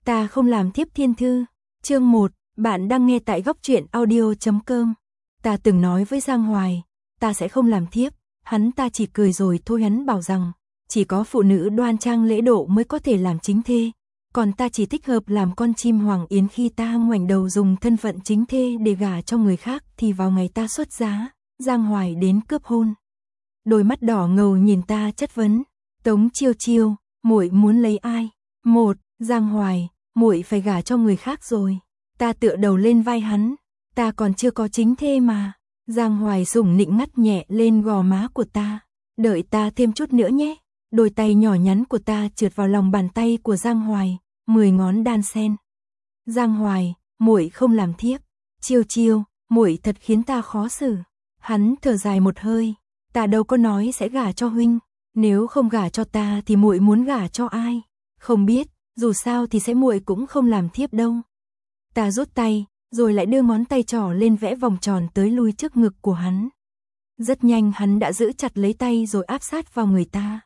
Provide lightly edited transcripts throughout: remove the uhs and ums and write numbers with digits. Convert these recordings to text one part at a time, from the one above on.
Ta không làm thiếp thiên thư. Chương 1, bạn đang nghe tại góc truyện audio.com. Ta từng nói với Giang Hoài, ta sẽ không làm thiếp, hắn ta chỉ cười rồi thôi. Hắn bảo rằng, chỉ có phụ nữ đoan trang lễ độ mới có thể làm chính thê, còn ta chỉ thích hợp làm con chim hoàng yến. Khi ta ngoảnh đầu dùng thân phận chính thê để gả cho người khác thì vào ngày ta xuất giá, Giang Hoài đến cướp hôn. Đôi mắt đỏ ngầu nhìn ta chất vấn, Tống Chiêu Chiêu, muội muốn lấy ai? Một, Giang Hoài, muội phải gả cho người khác rồi. Ta tựa đầu lên vai hắn, ta còn chưa có chính thê mà. Giang Hoài sủng nịnh ngắt nhẹ lên gò má của ta, đợi ta thêm chút nữa nhé. Đôi tay nhỏ nhắn của ta trượt vào lòng bàn tay của Giang Hoài, 10 ngón đan sen. Giang Hoài, muội không làm thiếp. Chiêu Chiêu, muội thật khiến ta khó xử. Hắn thở dài một hơi, ta đâu có nói sẽ gả cho huynh, nếu không gả cho ta thì muội muốn gả cho ai? Không biết, dù sao thì sẽ muội cũng không làm thiếp đâu. Ta rút tay, rồi lại đưa ngón tay trỏ lên vẽ vòng tròn tới lui trước ngực của hắn. Rất nhanh hắn đã giữ chặt lấy tay rồi áp sát vào người ta.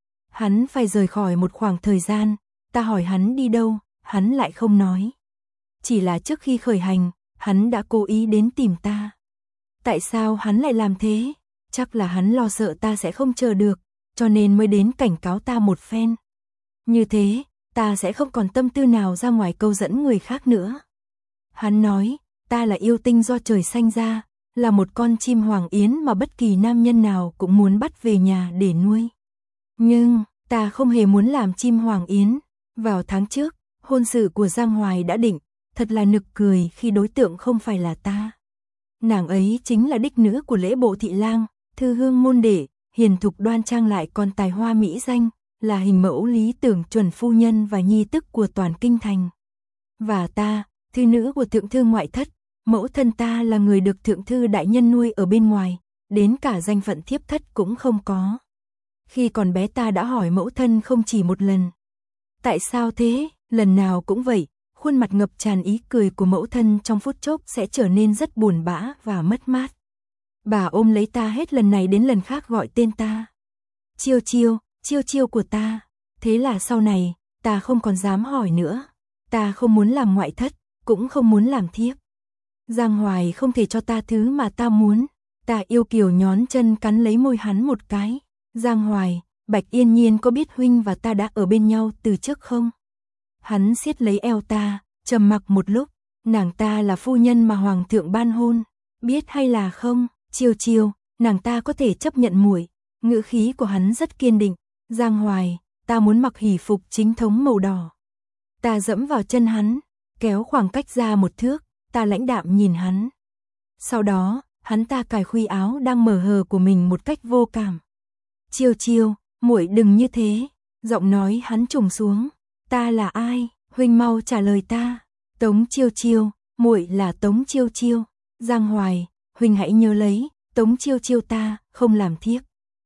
Hắn phải rời khỏi một khoảng thời gian, ta hỏi hắn đi đâu, hắn lại không nói. Chỉ là trước khi khởi hành, hắn đã cố ý đến tìm ta. Tại sao hắn lại làm thế? Chắc là hắn lo sợ ta sẽ không chờ được, cho nên mới đến cảnh cáo ta một phen. Như thế, ta sẽ không còn tâm tư nào ra ngoài câu dẫn người khác nữa. Hắn nói, ta là yêu tinh do trời sanh ra, là một con chim hoàng yến mà bất kỳ nam nhân nào cũng muốn bắt về nhà để nuôi. Nhưng, ta không hề muốn làm chim hoàng yến. Vào tháng trước, hôn sự của Giang Hoài đã định, thật là nực cười khi đối tượng không phải là ta. Nàng ấy chính là đích nữ của lễ bộ thị lang, thư hương môn đệ, hiền thục đoan trang lại còn tài hoa mỹ danh, là hình mẫu lý tưởng chuẩn phu nhân và nhi tức của toàn kinh thành. Và ta, thư nữ của thượng thư ngoại thất, mẫu thân ta là người được thượng thư đại nhân nuôi ở bên ngoài, đến cả danh phận thiếp thất cũng không có. Khi còn bé ta đã hỏi mẫu thân không chỉ một lần. Tại sao thế? Lần nào cũng vậy, khuôn mặt ngập tràn ý cười của mẫu thân trong phút chốc sẽ trở nên rất buồn bã và mất mát. Bà ôm lấy ta hết lần này đến lần khác gọi tên ta. Chiêu Chiêu, Chiêu Chiêu của ta. Thế là sau này, ta không còn dám hỏi nữa. Ta không muốn làm ngoại thất, cũng không muốn làm thiếp. Giang Hoài không thể cho ta thứ mà ta muốn. Ta yêu kiều nhón chân cắn lấy môi hắn một cái. Giang Hoài, Bạch Yên Nhiên có biết huynh và ta đã ở bên nhau từ trước không? Hắn siết lấy eo ta, trầm mặc một lúc. Nàng ta là phu nhân mà hoàng thượng ban hôn, biết hay là không? Chiêu Chiêu, nàng ta có thể chấp nhận muội. Ngữ khí của hắn rất kiên định. Giang Hoài, ta muốn mặc hỷ phục chính thống màu đỏ. Ta dẫm vào chân hắn, kéo khoảng cách ra một thước, ta lãnh đạm nhìn hắn. Sau đó, hắn ta cài khuy áo đang mở hờ của mình một cách vô cảm. Chiêu Chiêu, muội đừng như thế. Giọng nói hắn trùng xuống. Ta là ai? Huynh mau trả lời ta. Tống Chiêu Chiêu, muội là Tống Chiêu Chiêu. Giang Hoài, huynh hãy nhớ lấy, Tống Chiêu Chiêu ta không làm thiếp.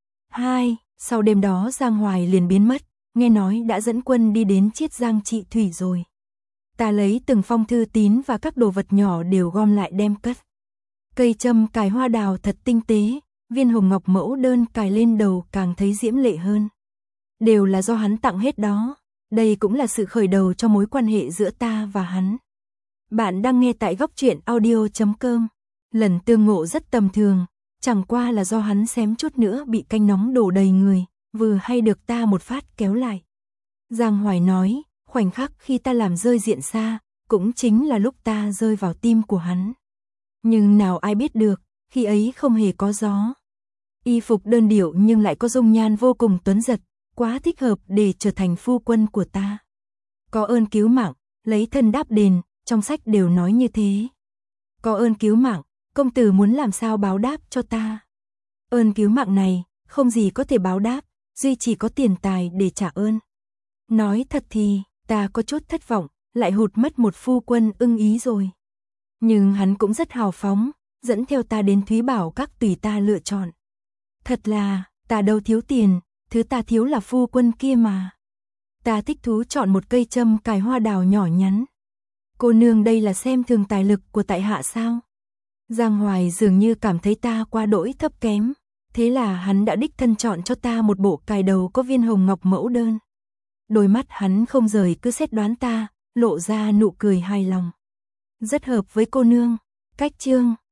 2. Sau đêm đó Giang Hoài liền biến mất, nghe nói đã dẫn quân đi đến Chiết Giang trị thủy rồi. Ta lấy từng phong thư tín và các đồ vật nhỏ đều gom lại đem cất. Cây châm cài hoa đào thật tinh tế, viên hồng ngọc mẫu đơn cài lên đầu càng thấy diễm lệ hơn. Đều là do hắn tặng hết đó. Đây cũng là sự khởi đầu cho mối quan hệ giữa ta và hắn. Bạn đang nghe tại góc truyện audio.com. Lần tương ngộ rất tầm thường, chẳng qua là do hắn xém chút nữa bị canh nóng đổ đầy người, vừa hay được ta một phát kéo lại. Giang Hoài nói, khoảnh khắc khi ta làm rơi Diện Sa, cũng chính là lúc ta rơi vào tim của hắn. Nhưng nào ai biết được, khi ấy không hề có gió. Y phục đơn điệu nhưng lại có dung nhan vô cùng tuấn giật, quá thích hợp để trở thành phu quân của ta. Có ơn cứu mạng, lấy thân đáp đền, trong sách đều nói như thế. Có ơn cứu mạng, công tử muốn làm sao báo đáp cho ta? Ơn cứu mạng này, không gì có thể báo đáp, duy chỉ có tiền tài để trả ơn. Nói thật thì, ta có chút thất vọng, lại hụt mất một phu quân ưng ý rồi. Nhưng hắn cũng rất hào phóng, dẫn theo ta đến Thúy Bảo Các tùy ta lựa chọn. Thật là, ta đâu thiếu tiền, thứ ta thiếu là phu quân kia mà. Ta thích thú chọn một cây châm cài hoa đào nhỏ nhắn. Cô nương đây là xem thường tài lực của tại hạ sao? Giang Hoài dường như cảm thấy ta quá đỗi thấp kém, thế là hắn đã đích thân chọn cho ta một bộ cài đầu có viên hồng ngọc mẫu đơn. Đôi mắt hắn không rời cứ xét đoán ta, lộ ra nụ cười hài lòng. Rất hợp với cô nương. Cách chương